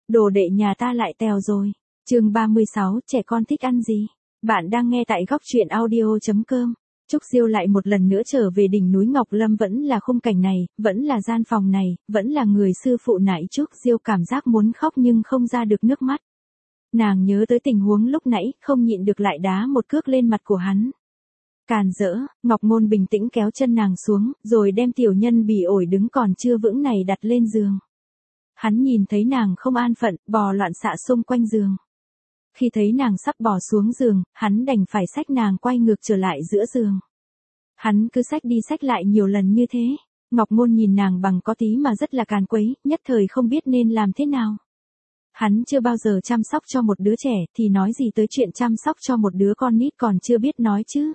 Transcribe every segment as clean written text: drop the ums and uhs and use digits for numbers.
đồ đệ nhà ta lại tèo rồi. Chương 36, trẻ con thích ăn gì? Bạn đang nghe tại góc truyện audio.com. Trúc Diêu lại một lần nữa trở về đỉnh núi Ngọc Lâm, vẫn là khung cảnh này, vẫn là gian phòng này, vẫn là người sư phụ nãy. Trúc Diêu cảm giác muốn khóc nhưng không ra được nước mắt. Nàng nhớ tới tình huống lúc nãy, không nhịn được lại đá một cước lên mặt của hắn. Càn rỡ, Ngọc Ngôn bình tĩnh kéo chân nàng xuống, rồi đem tiểu nhân bỉ ổi đứng còn chưa vững này đặt lên giường. Hắn nhìn thấy nàng không an phận, bò loạn xạ xung quanh giường. Khi thấy nàng sắp bò xuống giường, hắn đành phải xách nàng quay ngược trở lại giữa giường. Hắn cứ xách đi xách lại nhiều lần như thế. Ngọc Ngôn nhìn nàng bằng có tí mà rất là càn quấy, nhất thời không biết nên làm thế nào. Hắn chưa bao giờ chăm sóc cho một đứa trẻ, thì nói gì tới chuyện chăm sóc cho một đứa con nít còn chưa biết nói chứ.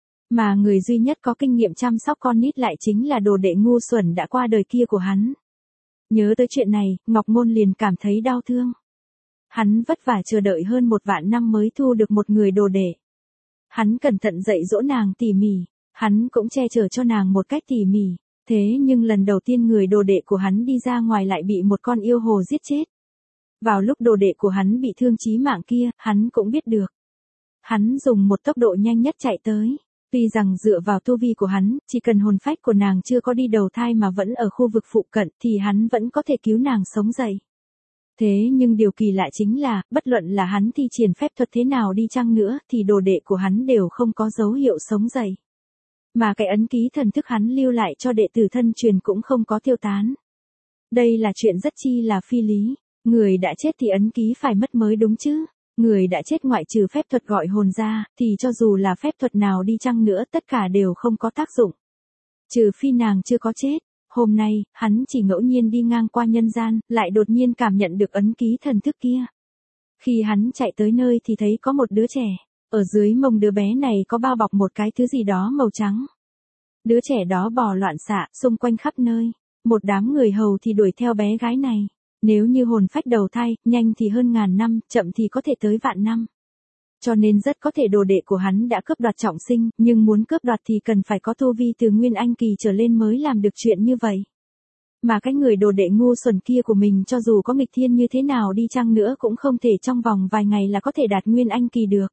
Mà người duy nhất có kinh nghiệm chăm sóc con nít lại chính là đồ đệ ngu xuẩn đã qua đời kia của hắn. Nhớ tới chuyện này, Ngọc Ngôn liền cảm thấy đau thương. Hắn vất vả chờ đợi hơn 1 vạn năm mới thu được một người đồ đệ. Hắn cẩn thận dạy dỗ nàng tỉ mỉ, hắn cũng che chở cho nàng một cách tỉ mỉ. Thế nhưng lần đầu tiên người đồ đệ của hắn đi ra ngoài lại bị một con yêu hồ giết chết. Vào lúc đồ đệ của hắn bị thương chí mạng kia, hắn cũng biết được. Hắn dùng một tốc độ nhanh nhất chạy tới. Tuy rằng dựa vào tu vi của hắn, chỉ cần hồn phách của nàng chưa có đi đầu thai mà vẫn ở khu vực phụ cận thì hắn vẫn có thể cứu nàng sống dậy. Thế nhưng điều kỳ lạ chính là, bất luận là hắn thi triển phép thuật thế nào đi chăng nữa thì đồ đệ của hắn đều không có dấu hiệu sống dậy. Mà cái ấn ký thần thức hắn lưu lại cho đệ tử thân truyền cũng không có tiêu tán. Đây là chuyện rất chi là phi lý. Người đã chết thì ấn ký phải mất mới đúng chứ. Người đã chết ngoại trừ phép thuật gọi hồn ra, thì cho dù là phép thuật nào đi chăng nữa tất cả đều không có tác dụng. Trừ phi nàng chưa có chết. Hôm nay, hắn chỉ ngẫu nhiên đi ngang qua nhân gian, lại đột nhiên cảm nhận được ấn ký thần thức kia. Khi hắn chạy tới nơi thì thấy có một đứa trẻ. Ở dưới mông đứa bé này có bao bọc một cái thứ gì đó màu trắng. Đứa trẻ đó bò loạn xạ, xung quanh khắp nơi. Một đám người hầu thì đuổi theo bé gái này. Nếu như hồn phách đầu thai, nhanh thì hơn 1000 năm, chậm thì có thể tới vạn năm. Cho nên rất có thể đồ đệ của hắn đã cướp đoạt trọng sinh, nhưng muốn cướp đoạt thì cần phải có tu vi từ Nguyên Anh kỳ trở lên mới làm được chuyện như vậy. Mà cái người đồ đệ ngu xuẩn kia của mình cho dù có nghịch thiên như thế nào đi chăng nữa cũng không thể trong vòng vài ngày là có thể đạt Nguyên Anh kỳ được.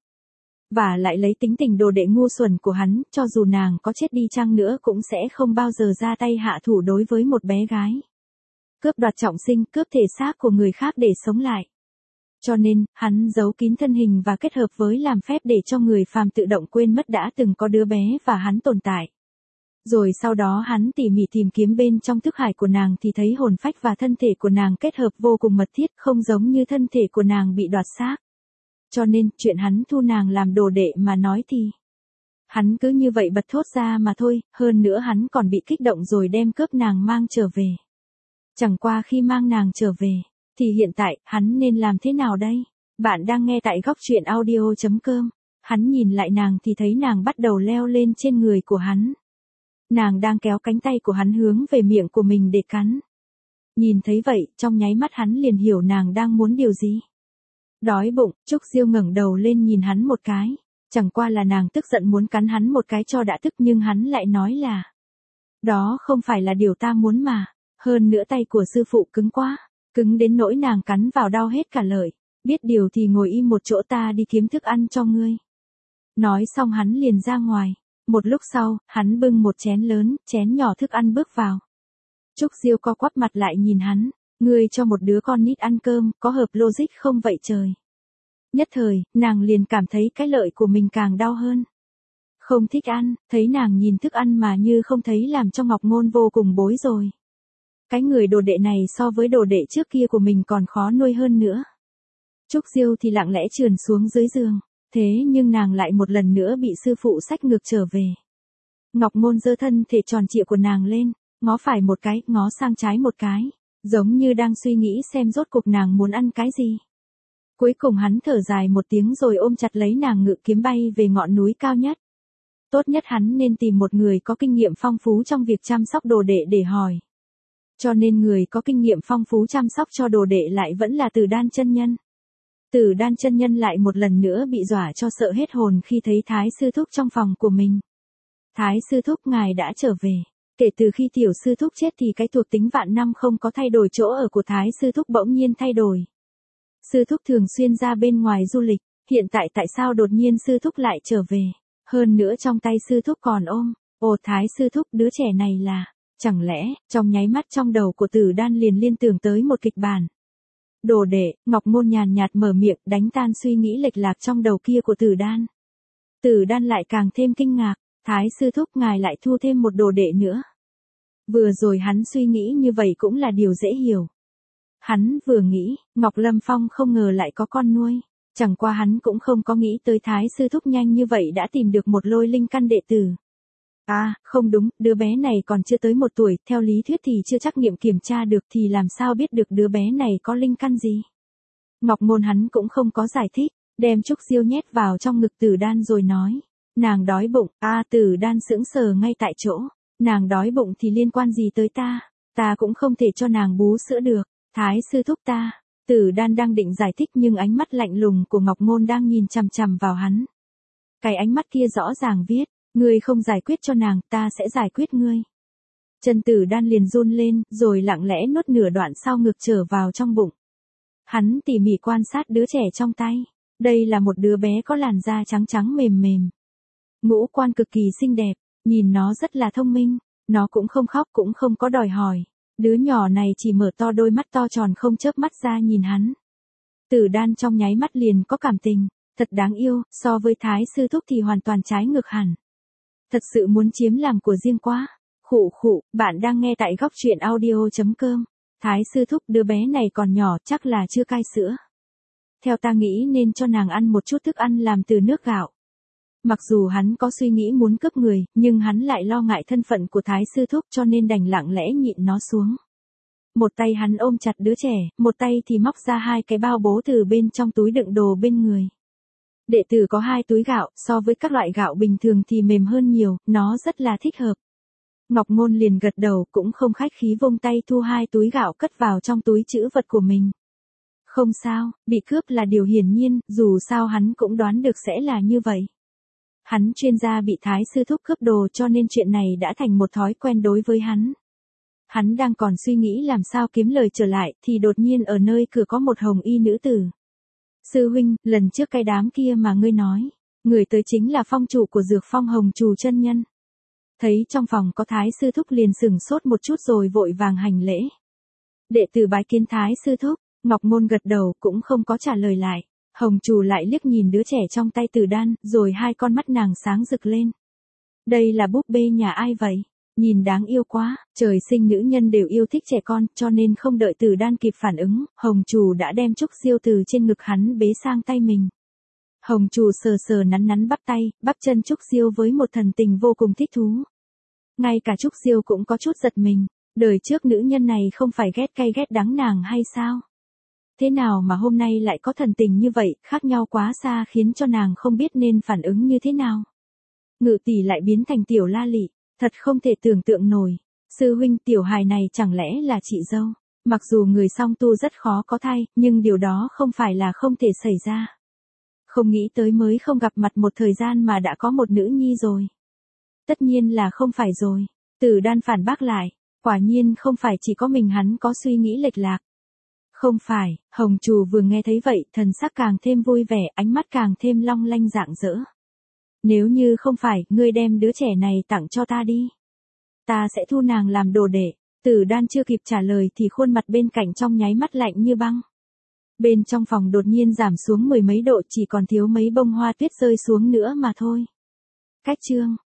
Và lại lấy tính tình đồ đệ ngu xuẩn của hắn, cho dù nàng có chết đi chăng nữa cũng sẽ không bao giờ ra tay hạ thủ đối với một bé gái. Cướp đoạt trọng sinh, cướp thể xác của người khác để sống lại. Cho nên, hắn giấu kín thân hình và kết hợp với làm phép để cho người phàm tự động quên mất đã từng có đứa bé và hắn tồn tại. Rồi sau đó hắn tỉ mỉ tìm kiếm bên trong thức hải của nàng thì thấy hồn phách và thân thể của nàng kết hợp vô cùng mật thiết, không giống như thân thể của nàng bị đoạt xác. Cho nên, chuyện hắn thu nàng làm đồ đệ mà nói thì hắn cứ như vậy bật thốt ra mà thôi, hơn nữa hắn còn bị kích động rồi đem cướp nàng mang trở về. Chẳng qua khi mang nàng trở về, thì hiện tại, hắn nên làm thế nào đây? Bạn đang nghe tại góc truyện audio.com. Hắn nhìn lại nàng thì thấy nàng bắt đầu leo lên trên người của hắn. Nàng đang kéo cánh tay của hắn hướng về miệng của mình để cắn. Nhìn thấy vậy, trong nháy mắt hắn liền hiểu nàng đang muốn điều gì. Đói bụng, Trúc Diêu ngẩng đầu lên nhìn hắn một cái. Chẳng qua là nàng tức giận muốn cắn hắn một cái cho đã tức, nhưng hắn lại nói là đó không phải là điều ta muốn mà. Hơn nữa tay của sư phụ cứng quá, cứng đến nỗi nàng cắn vào đau hết cả lợi. Biết điều thì ngồi im một chỗ, ta đi kiếm thức ăn cho ngươi. Nói xong hắn liền ra ngoài. Một lúc sau, hắn bưng một chén lớn, chén nhỏ thức ăn bước vào. Trúc Diêu co quắp mặt lại nhìn hắn. Ngươi cho một đứa con nít ăn cơm, có hợp logic không vậy trời? Nhất thời, nàng liền cảm thấy cái lợi của mình càng đau hơn. Không thích ăn, thấy nàng nhìn thức ăn mà như không thấy làm cho Ngọc Ngôn vô cùng bối rồi. Cái người đồ đệ này so với đồ đệ trước kia của mình còn khó nuôi hơn nữa. Trúc Diêu thì lặng lẽ trườn xuống dưới giường, thế nhưng nàng lại một lần nữa bị sư phụ xách ngược trở về. Ngọc Ngôn giơ thân thể tròn trịa của nàng lên, ngó phải một cái, ngó sang trái một cái, giống như đang suy nghĩ xem rốt cuộc nàng muốn ăn cái gì. Cuối cùng hắn thở dài một tiếng rồi ôm chặt lấy nàng ngự kiếm bay về ngọn núi cao nhất. Tốt nhất hắn nên tìm một người có kinh nghiệm phong phú trong việc chăm sóc đồ đệ để hỏi. Cho nên người có kinh nghiệm phong phú chăm sóc cho đồ đệ lại vẫn là Tử Đan chân nhân. Tử Đan chân nhân lại một lần nữa bị dọa cho sợ hết hồn khi thấy Thái sư thúc trong phòng của mình. Thái sư thúc, ngài đã trở về. Kể từ khi tiểu sư thúc chết thì cái thuộc tính vạn năm không có thay đổi chỗ ở của Thái sư thúc bỗng nhiên thay đổi. Sư thúc thường xuyên ra bên ngoài du lịch, hiện tại tại sao đột nhiên sư thúc lại trở về? Hơn nữa trong tay sư thúc còn ôm, ồ Thái sư thúc đứa trẻ này là, chẳng lẽ, trong nháy mắt trong đầu của Tử Đan liền liên tưởng tới một kịch bản. Đồ đệ, Ngọc Ngôn nhàn nhạt mở miệng đánh tan suy nghĩ lệch lạc trong đầu kia của Tử Đan. Tử Đan lại càng thêm kinh ngạc, Thái sư thúc ngài lại thu thêm một đồ đệ nữa. Vừa rồi hắn suy nghĩ như vậy cũng là điều dễ hiểu. Hắn vừa nghĩ, Ngọc Lâm Phong không ngờ lại có con nuôi. Chẳng qua hắn cũng không có nghĩ tới Thái sư thúc nhanh như vậy đã tìm được một lôi linh căn đệ tử. À, không đúng, đứa bé này còn chưa tới 1 tuổi, theo lý thuyết thì chưa chắc nghiệm kiểm tra được thì làm sao biết được đứa bé này có linh căn gì. Ngọc Ngôn hắn cũng không có giải thích, đem Trúc Diêu nhét vào trong ngực Tử Đan rồi nói. Nàng đói bụng, Tử Đan sững sờ ngay tại chỗ. Nàng đói bụng thì liên quan gì tới ta cũng không thể cho nàng bú sữa được, Thái sư thúc ta. Tử Đan đang định giải thích nhưng ánh mắt lạnh lùng của Ngọc Ngôn đang nhìn chằm chằm vào hắn. Cái ánh mắt kia rõ ràng viết, ngươi không giải quyết cho nàng, ta sẽ giải quyết ngươi. Chân Tử Đan liền run lên, rồi lặng lẽ nuốt nửa đoạn sau ngực trở vào trong bụng. Hắn tỉ mỉ quan sát đứa trẻ trong tay. Đây là một đứa bé có làn da trắng trắng mềm mềm. Ngũ quan cực kỳ xinh đẹp, nhìn nó rất là thông minh, nó cũng không khóc cũng không có đòi hỏi. Đứa nhỏ này chỉ mở to đôi mắt to tròn không chớp mắt ra nhìn hắn. Tử Đan trong nháy mắt liền có cảm tình, thật đáng yêu, so với Thái sư thúc thì hoàn toàn trái ngược hẳn. Thật sự muốn chiếm làm của riêng quá. Khụ khụ, bạn đang nghe tại góc truyện audio.com. Thái sư thúc đứa bé này còn nhỏ chắc là chưa cai sữa. Theo ta nghĩ nên cho nàng ăn một chút thức ăn làm từ nước gạo. Mặc dù hắn có suy nghĩ muốn cướp người, nhưng hắn lại lo ngại thân phận của Thái sư thúc cho nên đành lặng lẽ nhịn nó xuống. Một tay hắn ôm chặt đứa trẻ, một tay thì móc ra 2 cái bao bố từ bên trong túi đựng đồ bên người. Đệ tử có 2 túi gạo, so với các loại gạo bình thường thì mềm hơn nhiều, nó rất là thích hợp. Ngọc Ngôn liền gật đầu cũng không khách khí vung tay thu 2 túi gạo cất vào trong túi trữ vật của mình. Không sao, bị cướp là điều hiển nhiên, dù sao hắn cũng đoán được sẽ là như vậy. Hắn chuyên gia bị Thái sư thúc cướp đồ cho nên chuyện này đã thành một thói quen đối với hắn. Hắn đang còn suy nghĩ làm sao kiếm lời trở lại thì đột nhiên ở nơi cửa có một hồng y nữ tử. Sư huynh, lần trước cái đám kia mà ngươi nói, người tới chính là phong chủ của Dược Phong Hồng Trù chân nhân. Thấy trong phòng có Thái sư thúc liền sửng sốt một chút rồi vội vàng hành lễ. Đệ tử bái kiến Thái sư thúc. Ngọc Ngôn gật đầu cũng không có trả lời lại. Hồng Trù lại liếc nhìn đứa trẻ trong tay Tử Đan, rồi 2 con mắt nàng sáng rực lên. Đây là búp bê nhà ai vậy? Nhìn đáng yêu quá, trời sinh nữ nhân đều yêu thích trẻ con, cho nên không đợi Tử Đan kịp phản ứng, Hồng Trù đã đem Trúc Diêu từ trên ngực hắn bế sang tay mình. Hồng Trù sờ sờ nắn nắn bắp tay, bắp chân Trúc Diêu với một thần tình vô cùng thích thú. Ngay cả Trúc Diêu cũng có chút giật mình, đời trước nữ nhân này không phải ghét cay ghét đắng nàng hay sao? Thế nào mà hôm nay lại có thần tình như vậy, khác nhau quá xa khiến cho nàng không biết nên phản ứng như thế nào. Ngự tỷ lại biến thành tiểu la lị, thật không thể tưởng tượng nổi. Sư huynh tiểu hài này chẳng lẽ là chị dâu? Mặc dù người song tu rất khó có thai, nhưng điều đó không phải là không thể xảy ra. Không nghĩ tới mới không gặp mặt một thời gian mà đã có một nữ nhi rồi. Tất nhiên là không phải rồi. Tử Đan phản bác lại, quả nhiên không phải chỉ có mình hắn có suy nghĩ lệch lạc. Không phải, Hồng Trù vừa nghe thấy vậy, thần sắc càng thêm vui vẻ, ánh mắt càng thêm long lanh rạng rỡ. Nếu như không phải, ngươi đem đứa trẻ này tặng cho ta đi. Ta sẽ thu nàng làm đồ đệ. Tử Đan chưa kịp trả lời thì khuôn mặt bên cạnh trong nháy mắt lạnh như băng. Bên trong phòng đột nhiên giảm xuống 10 mấy độ, chỉ còn thiếu mấy bông hoa tuyết rơi xuống nữa mà thôi. Cách chương